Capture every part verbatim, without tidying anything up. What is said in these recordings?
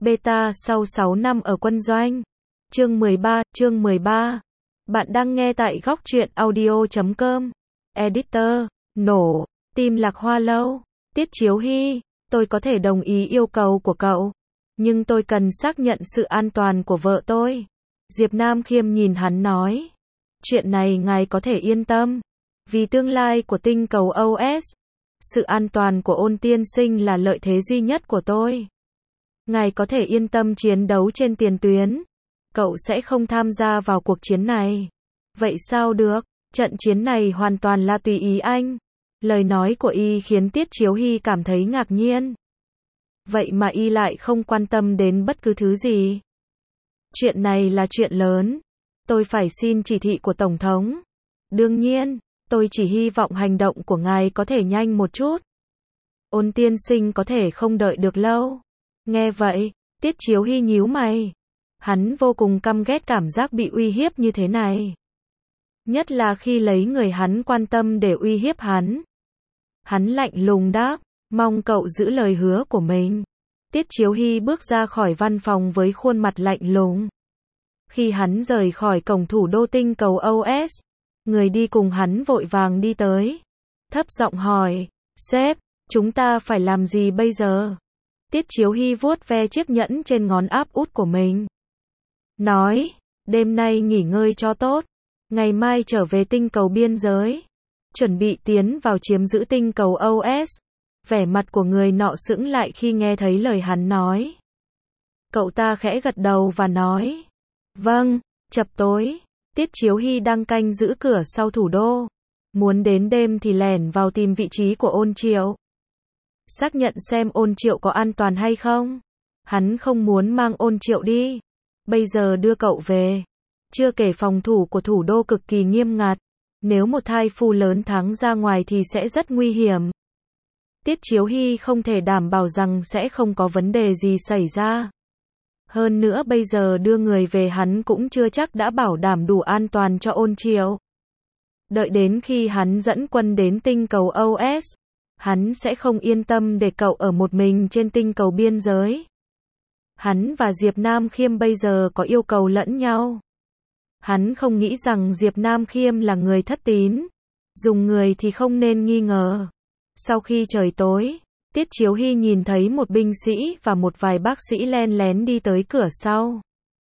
Beta sau sáu năm ở quân doanh. Chương mười ba, chương mười ba. Bạn đang nghe tại góc truyện audio chấm com. Editor, nổ, tim Lạc Hoa Lâu. Tiết Chiếu Hy, tôi có thể đồng ý yêu cầu của cậu, nhưng tôi cần xác nhận sự an toàn của vợ tôi. Diệp Nam Khiêm nhìn hắn nói. Chuyện này ngài có thể yên tâm. Vì tương lai của tinh cầu ô ét, sự an toàn của Ôn tiên sinh là lợi thế duy nhất của tôi. Ngài có thể yên tâm chiến đấu trên tiền tuyến. Cậu sẽ không tham gia vào cuộc chiến này. Vậy sao được? Trận chiến này hoàn toàn là tùy ý anh. Lời nói của y khiến Tiết Chiếu Hy cảm thấy ngạc nhiên. Vậy mà y lại không quan tâm đến bất cứ thứ gì. Chuyện này là chuyện lớn. Tôi phải xin chỉ thị của Tổng thống. Đương nhiên, tôi chỉ hy vọng hành động của ngài có thể nhanh một chút. Ôn tiên sinh có thể không đợi được lâu. Nghe vậy, Tiết Chiếu Hy nhíu mày. Hắn vô cùng căm ghét cảm giác bị uy hiếp như thế này. Nhất là khi lấy người hắn quan tâm để uy hiếp hắn. Hắn lạnh lùng đáp, mong cậu giữ lời hứa của mình. Tiết Chiếu Hy bước ra khỏi văn phòng với khuôn mặt lạnh lùng. Khi hắn rời khỏi cổng thủ đô tinh cầu ô ét, người đi cùng hắn vội vàng đi tới. Thấp giọng hỏi, sếp, chúng ta phải làm gì bây giờ? Tiết Chiếu Hy vuốt ve chiếc nhẫn trên ngón áp út của mình. Nói, đêm nay nghỉ ngơi cho tốt. Ngày mai trở về tinh cầu biên giới. Chuẩn bị tiến vào chiếm giữ tinh cầu ô ét. Vẻ mặt của người nọ sững lại khi nghe thấy lời hắn nói. Cậu ta khẽ gật đầu và nói. Vâng, chập tối. Tiết Chiếu Hy đang canh giữ cửa sau thủ đô. Muốn đến đêm thì lẻn vào tìm vị trí của Ôn Triệu. Xác nhận xem Ôn Triệu có an toàn hay không. Hắn không muốn mang Ôn Triệu đi. Bây giờ đưa cậu về. Chưa kể phòng thủ của thủ đô cực kỳ nghiêm ngặt. Nếu một thai phu lớn thắng ra ngoài thì sẽ rất nguy hiểm. Tiết Chiếu Hy không thể đảm bảo rằng sẽ không có vấn đề gì xảy ra. Hơn nữa bây giờ đưa người về hắn cũng chưa chắc đã bảo đảm đủ an toàn cho Ôn Triệu. Đợi đến khi hắn dẫn quân đến tinh cầu ô ét, hắn sẽ không yên tâm để cậu ở một mình trên tinh cầu biên giới. Hắn và Diệp Nam Khiêm bây giờ có yêu cầu lẫn nhau. Hắn không nghĩ rằng Diệp Nam Khiêm là người thất tín. Dùng người thì không nên nghi ngờ. Sau khi trời tối, Tiết Chiếu Hy nhìn thấy một binh sĩ và một vài bác sĩ len lén đi tới cửa sau.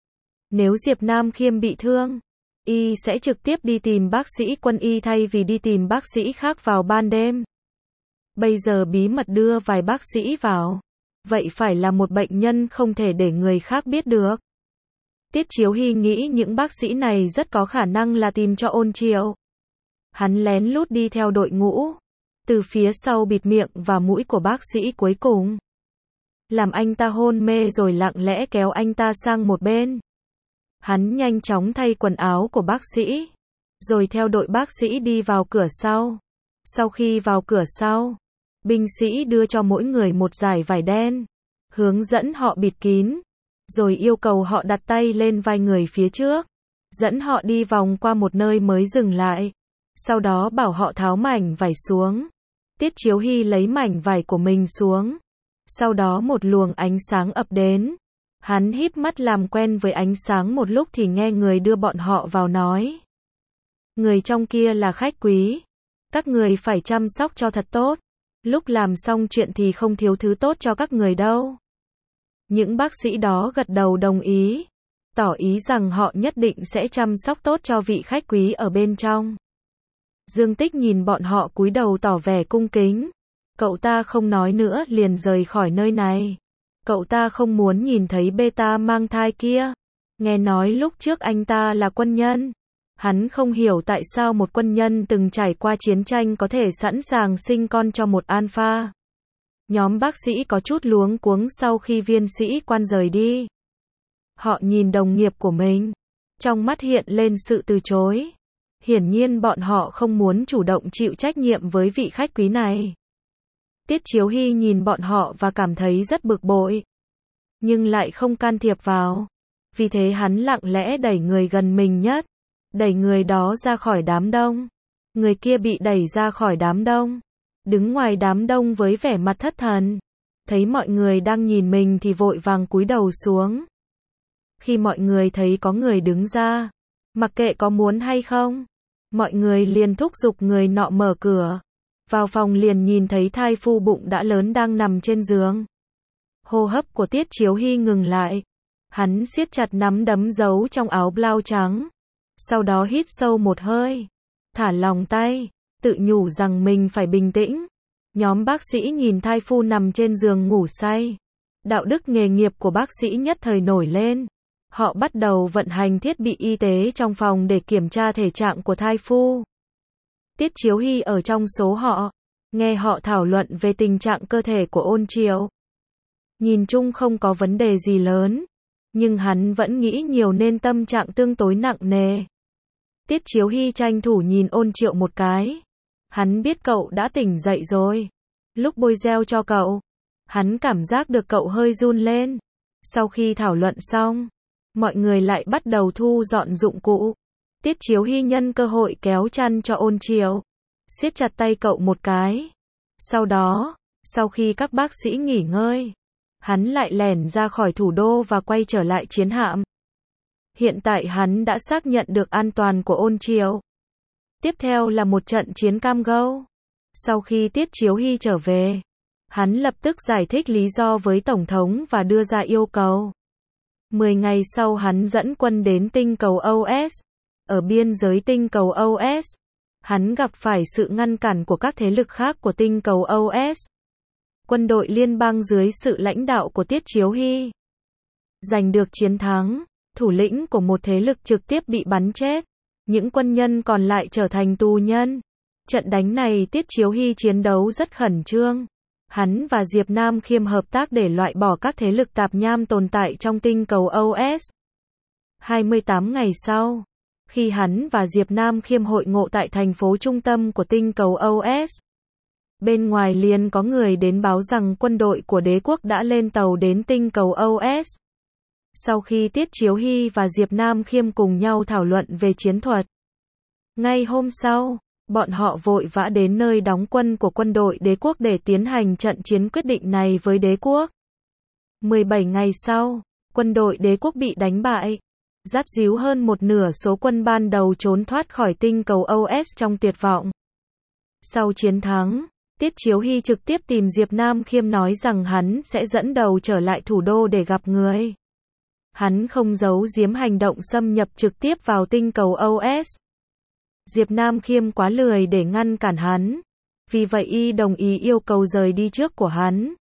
Nếu Diệp Nam Khiêm bị thương, y sẽ trực tiếp đi tìm bác sĩ quân y thay vì đi tìm bác sĩ khác vào ban đêm. Bây giờ bí mật đưa vài bác sĩ vào. Vậy phải là một bệnh nhân không thể để người khác biết được. Tiết Chiếu Hy nghĩ những bác sĩ này rất có khả năng là tìm cho Ôn Triệu. Hắn lén lút đi theo đội ngũ. Từ phía sau bịt miệng và mũi của bác sĩ cuối cùng. Làm anh ta hôn mê rồi lặng lẽ kéo anh ta sang một bên. Hắn nhanh chóng thay quần áo của bác sĩ. Rồi theo đội bác sĩ đi vào cửa sau. Sau khi vào cửa sau, binh sĩ đưa cho mỗi người một dải vải đen. Hướng dẫn họ bịt kín. Rồi yêu cầu họ đặt tay lên vai người phía trước. Dẫn họ đi vòng qua một nơi mới dừng lại. Sau đó bảo họ tháo mảnh vải xuống. Tiết Chiếu Hy lấy mảnh vải của mình xuống. Sau đó một luồng ánh sáng ập đến. Hắn híp mắt làm quen với ánh sáng một lúc thì nghe người đưa bọn họ vào nói. Người trong kia là khách quý. Các người phải chăm sóc cho thật tốt. Lúc làm xong chuyện thì không thiếu thứ tốt cho các người đâu. Những bác sĩ đó gật đầu đồng ý. Tỏ ý rằng họ nhất định sẽ chăm sóc tốt cho vị khách quý ở bên trong. Dương Tích nhìn bọn họ cúi đầu tỏ vẻ cung kính. Cậu ta không nói nữa liền rời khỏi nơi này. Cậu ta không muốn nhìn thấy Beta mang thai kia. Nghe nói lúc trước anh ta là quân nhân. Hắn không hiểu tại sao một quân nhân từng trải qua chiến tranh có thể sẵn sàng sinh con cho một alpha. Nhóm bác sĩ có chút luống cuống sau khi viên sĩ quan rời đi. Họ nhìn đồng nghiệp của mình. Trong mắt hiện lên sự từ chối. Hiển nhiên bọn họ không muốn chủ động chịu trách nhiệm với vị khách quý này. Tiết Chiếu Hy nhìn bọn họ và cảm thấy rất bực bội. Nhưng lại không can thiệp vào. Vì thế hắn lặng lẽ đẩy người gần mình nhất. Đẩy người đó ra khỏi đám đông. Người kia bị đẩy ra khỏi đám đông. Đứng ngoài đám đông với vẻ mặt thất thần. thấy mọi người đang nhìn mình thì vội vàng cúi đầu xuống. Khi mọi người thấy có người đứng ra, mặc kệ có muốn hay không, mọi người liền thúc giục người nọ mở cửa. Vào phòng liền nhìn thấy thai phu bụng đã lớn đang nằm trên giường. Hô hấp của Tiết Chiếu Hy ngừng lại. Hắn siết chặt nắm đấm giấu trong áo blau trắng. Sau đó hít sâu một hơi. Thả lỏng tay, tự nhủ rằng mình phải bình tĩnh. Nhóm bác sĩ nhìn thai phu nằm trên giường ngủ say. Đạo đức nghề nghiệp của bác sĩ nhất thời nổi lên. Họ bắt đầu vận hành thiết bị y tế trong phòng để kiểm tra thể trạng của thai phu. Tiết Chiếu Hy ở trong số họ, nghe họ thảo luận về tình trạng cơ thể của Ôn Triệu. Nhìn chung không có vấn đề gì lớn, nhưng hắn vẫn nghĩ nhiều nên tâm trạng tương tối nặng nề. Tiết Chiếu Hy tranh thủ nhìn Ôn Triệu một cái. Hắn biết cậu đã tỉnh dậy rồi. Lúc bôi gel cho cậu, hắn cảm giác được cậu hơi run lên. Sau khi thảo luận xong, mọi người lại bắt đầu thu dọn dụng cụ. Tiết Chiếu Hy nhân cơ hội kéo chăn cho Ôn Triệu, siết chặt tay cậu một cái. Sau đó, sau khi các bác sĩ nghỉ ngơi, hắn lại lẻn ra khỏi thủ đô và quay trở lại chiến hạm. Hiện tại hắn đã xác nhận được an toàn của Ôn Triệu. Tiếp theo là một trận chiến cam go. Sau khi Tiết Chiếu Hy trở về, hắn lập tức giải thích lý do với Tổng thống và đưa ra yêu cầu. Mười ngày sau hắn dẫn quân đến tinh cầu ô ét. Ở biên giới tinh cầu ô ét, hắn gặp phải sự ngăn cản của các thế lực khác của tinh cầu ô ét. Quân đội liên bang dưới sự lãnh đạo của Tiết Chiếu Hy giành được chiến thắng, thủ lĩnh của một thế lực trực tiếp bị bắn chết, những quân nhân còn lại trở thành tù nhân. Trận đánh này Tiết Chiếu Hy chiến đấu rất khẩn trương. Hắn và Diệp Nam Khiêm hợp tác để loại bỏ các thế lực tạp nham tồn tại trong tinh cầu ô ét. hai mươi tám ngày sau, khi hắn và Diệp Nam Khiêm hội ngộ tại thành phố trung tâm của tinh cầu ô ét, bên ngoài liền có người đến báo rằng quân đội của đế quốc đã lên tàu đến tinh cầu ô ét. Sau khi Tiết Chiếu Hy và Diệp Nam Khiêm cùng nhau thảo luận về chiến thuật, ngay hôm sau, bọn họ vội vã đến nơi đóng quân của quân đội đế quốc để tiến hành trận chiến quyết định này với đế quốc. mười bảy ngày sau, quân đội đế quốc bị đánh bại. Dắt díu hơn một nửa số quân ban đầu trốn thoát khỏi tinh cầu ô ét trong tuyệt vọng. Sau chiến thắng, Tiết Chiếu Hy trực tiếp tìm Diệp Nam Khiêm nói rằng hắn sẽ dẫn đầu trở lại thủ đô để gặp người. Hắn không giấu giếm hành động xâm nhập trực tiếp vào tinh cầu ô ét. Diệp Nam Khiêm quá lười để ngăn cản hắn, vì vậy y đồng ý yêu cầu rời đi trước của hắn.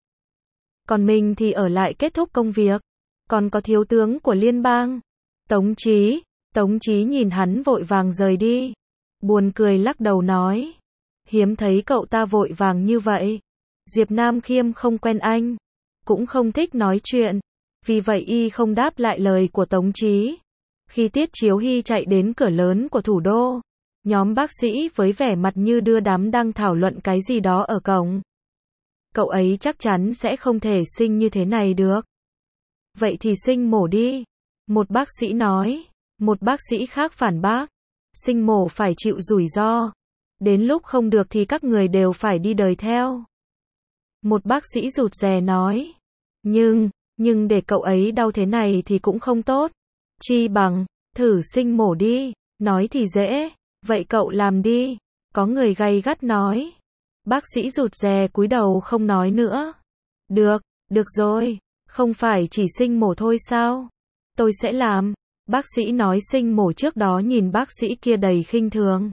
Còn mình thì ở lại kết thúc công việc. Còn có thiếu tướng của liên bang, Tống Chí, Tống Chí nhìn hắn vội vàng rời đi, buồn cười lắc đầu nói, hiếm thấy cậu ta vội vàng như vậy. Diệp Nam Khiêm không quen anh, cũng không thích nói chuyện, vì vậy y không đáp lại lời của Tống Chí. Khi Tiết Chiếu Hy chạy đến cửa lớn của thủ đô, nhóm bác sĩ với vẻ mặt như đưa đám đang thảo luận cái gì đó ở cổng. Cậu ấy chắc chắn sẽ không thể sinh như thế này được. Vậy thì sinh mổ đi. Một bác sĩ nói. Một bác sĩ khác phản bác. Sinh mổ phải chịu rủi ro. Đến lúc không được thì các người đều phải đi đời theo. Một bác sĩ rụt rè nói. Nhưng, nhưng để cậu ấy đau thế này thì cũng không tốt. Chi bằng, thử sinh mổ đi. Nói thì dễ. Vậy cậu làm đi. Có người gay gắt nói. Bác sĩ rụt rè cúi đầu không nói nữa. Được, được rồi. Không phải chỉ sinh mổ thôi sao? Tôi sẽ làm. Bác sĩ nói sinh mổ trước đó nhìn bác sĩ kia đầy khinh thường.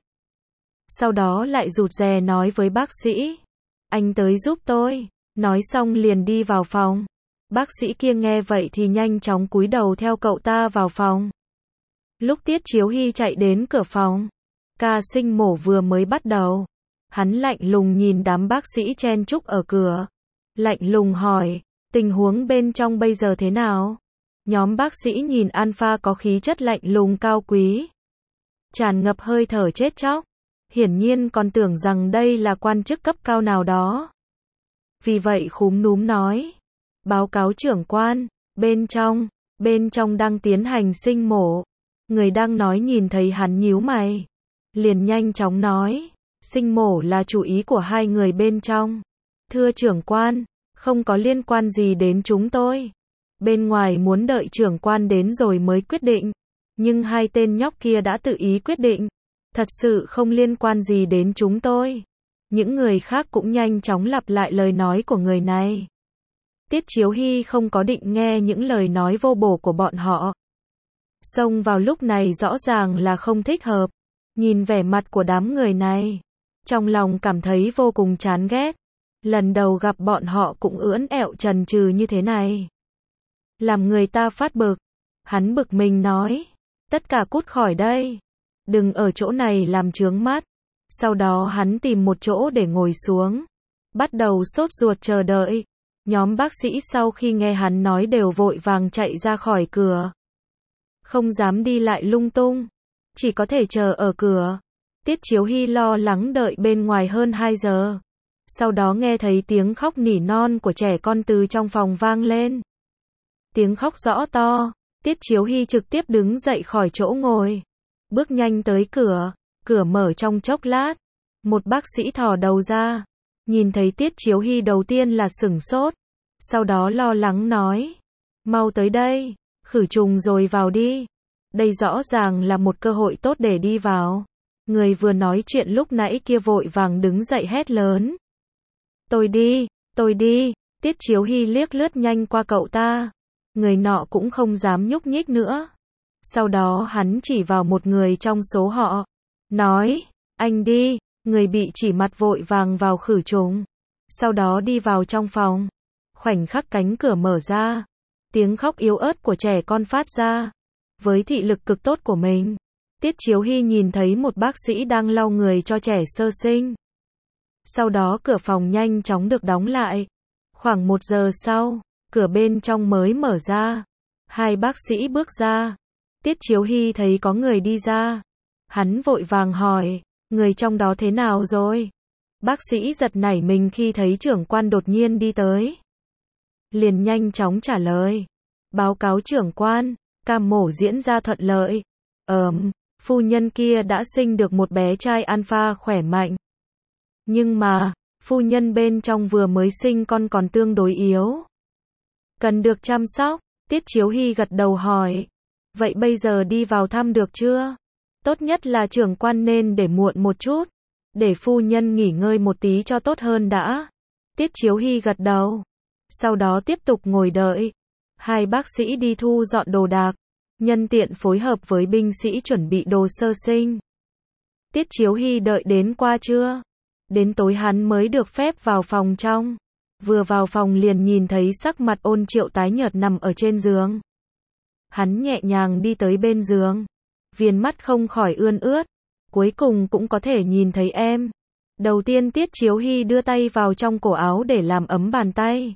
Sau đó lại rụt rè nói với bác sĩ. Anh tới giúp tôi. Nói xong liền đi vào phòng. Bác sĩ kia nghe vậy thì nhanh chóng cúi đầu theo cậu ta vào phòng. Lúc Tiết Chiếu Hy chạy đến cửa phòng, ca sinh mổ vừa mới bắt đầu. Hắn lạnh lùng nhìn đám bác sĩ chen chúc ở cửa. Lạnh lùng hỏi, tình huống bên trong bây giờ thế nào? Nhóm bác sĩ nhìn Alpha có khí chất lạnh lùng cao quý, tràn ngập hơi thở chết chóc. Hiển nhiên còn tưởng rằng đây là quan chức cấp cao nào đó. Vì vậy khúm núm nói, báo cáo trưởng quan, bên trong, bên trong đang tiến hành sinh mổ. Người đang nói nhìn thấy hắn nhíu mày, liền nhanh chóng nói, sinh mổ là chủ ý của hai người bên trong. Thưa trưởng quan, Không có liên quan gì đến chúng tôi. Bên ngoài muốn đợi trưởng quan đến rồi mới quyết định. Nhưng hai tên nhóc kia đã tự ý quyết định. Thật sự không liên quan gì đến chúng tôi. Những người khác cũng nhanh chóng lặp lại lời nói của người này. Tiết Chiếu Hy không có định nghe những lời nói vô bổ của bọn họ. Xông vào lúc này rõ ràng là không thích hợp. Nhìn vẻ mặt của đám người này, trong lòng cảm thấy vô cùng chán ghét. Lần đầu gặp bọn họ cũng ưỡn ẹo chần chừ như thế này. Làm người ta phát bực. Hắn bực mình nói, tất cả cút khỏi đây. Đừng ở chỗ này làm chướng mắt. Sau đó hắn tìm một chỗ để ngồi xuống. Bắt đầu sốt ruột chờ đợi. Nhóm bác sĩ sau khi nghe hắn nói đều vội vàng chạy ra khỏi cửa. Không dám đi lại lung tung. Chỉ có thể chờ ở cửa. Tiết Chiếu Hy lo lắng đợi bên ngoài hơn hai giờ. Sau đó nghe thấy tiếng khóc nỉ non của trẻ con từ trong phòng vang lên. Tiếng khóc rõ to. Tiết Chiếu Hy trực tiếp đứng dậy khỏi chỗ ngồi. Bước nhanh tới cửa. Cửa mở trong chốc lát. Một bác sĩ thò đầu ra. Nhìn thấy Tiết Chiếu Hy đầu tiên là sửng sốt. Sau đó lo lắng nói. Mau tới đây. Khử trùng rồi vào đi. Đây rõ ràng là một cơ hội tốt để đi vào. Người vừa nói chuyện lúc nãy kia vội vàng đứng dậy hét lớn. Tôi đi, tôi đi. Tiết Chiếu Hy liếc lướt nhanh qua cậu ta. Người nọ cũng không dám nhúc nhích nữa. Sau đó hắn chỉ vào một người trong số họ. Nói, anh đi. Người bị chỉ mặt vội vàng vào khử trùng. Sau đó đi vào trong phòng. Khoảnh khắc cánh cửa mở ra. Tiếng khóc yếu ớt của trẻ con phát ra. Với thị lực cực tốt của mình, Tiết Chiếu Hy nhìn thấy một bác sĩ đang lau người cho trẻ sơ sinh. Sau đó cửa phòng nhanh chóng được đóng lại. Khoảng một giờ sau, cửa bên trong mới mở ra. Hai bác sĩ bước ra. Tiết Chiếu Hy thấy có người đi ra. Hắn vội vàng hỏi, người trong đó thế nào rồi? Bác sĩ giật nảy mình khi thấy trưởng quan đột nhiên đi tới. Liền nhanh chóng trả lời. Báo cáo trưởng quan, ca mổ diễn ra thuận lợi. Ờm, phu nhân kia đã sinh được một bé trai alpha khỏe mạnh. Nhưng mà, phu nhân bên trong vừa mới sinh con còn tương đối yếu. Cần được chăm sóc. Tiết Chiếu Hy gật đầu hỏi. Vậy bây giờ đi vào thăm được chưa? Tốt nhất là trưởng quan nên để muộn một chút. Để phu nhân nghỉ ngơi một tí cho tốt hơn đã. Tiết Chiếu Hy gật đầu. Sau đó tiếp tục ngồi đợi. Hai bác sĩ đi thu dọn đồ đạc. Nhân tiện phối hợp với binh sĩ chuẩn bị đồ sơ sinh. Tiết Chiếu Hy đợi đến qua trưa. Đến tối hắn mới được phép vào phòng trong. Vừa vào phòng liền nhìn thấy sắc mặt Ôn Triệu tái nhợt nằm ở trên giường. Hắn nhẹ nhàng đi tới bên giường. Viền mắt không khỏi ươn ướt. Cuối cùng cũng có thể nhìn thấy em. Đầu tiên Tiết Chiếu Hy đưa tay vào trong cổ áo để làm ấm bàn tay.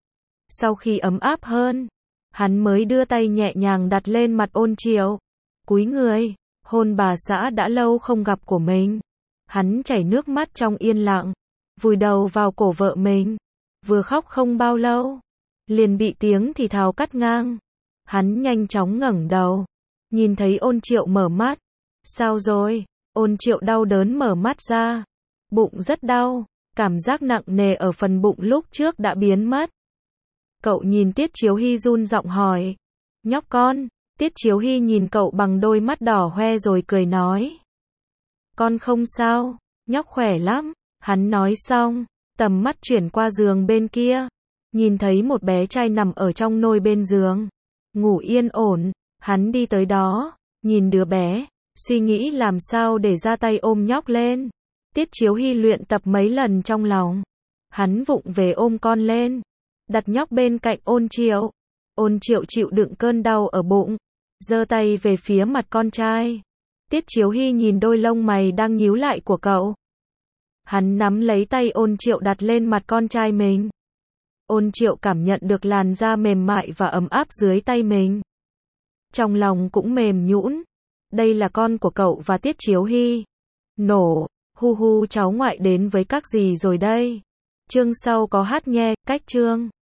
Sau khi ấm áp hơn, hắn mới đưa tay nhẹ nhàng đặt lên mặt Ôn Triệu. Cúi người, hôn bà xã đã lâu không gặp của mình. Hắn chảy nước mắt trong yên lặng, vùi đầu vào cổ vợ mình. Vừa khóc không bao lâu, liền bị tiếng thì thào cắt ngang. Hắn nhanh chóng ngẩng đầu, nhìn thấy Ôn Triệu mở mắt. Sao rồi? Ôn Triệu đau đớn mở mắt ra. Bụng rất đau, cảm giác nặng nề ở phần bụng lúc trước đã biến mất. Cậu nhìn Tiết Chiếu Hy run giọng hỏi. Nhóc con. Tiết Chiếu Hy nhìn cậu bằng đôi mắt đỏ hoe rồi cười nói. Con không sao, nhóc khỏe lắm. Hắn nói xong, tầm mắt chuyển qua giường bên kia. Nhìn thấy một bé trai nằm ở trong nôi bên giường. Ngủ yên ổn, hắn đi tới đó, nhìn đứa bé, suy nghĩ làm sao để ra tay ôm nhóc lên. Tiết Chiếu Hy luyện tập mấy lần trong lòng. Hắn vụng về ôm con lên, đặt nhóc bên cạnh Ôn Triệu. Ôn Triệu chịu đựng cơn đau ở bụng, giơ tay về phía mặt con trai. Tiết Chiếu Hy nhìn đôi lông mày đang nhíu lại của cậu. Hắn nắm lấy tay Ôn Triệu đặt lên mặt con trai mình. Ôn Triệu cảm nhận được làn da mềm mại và ấm áp dưới tay mình. Trong lòng cũng mềm nhũn. Đây là con của cậu và Tiết Chiếu Hy. Nổ, hu hu cháu ngoại đến với các dì rồi đây. Chương sau có hát nhé, cách chương.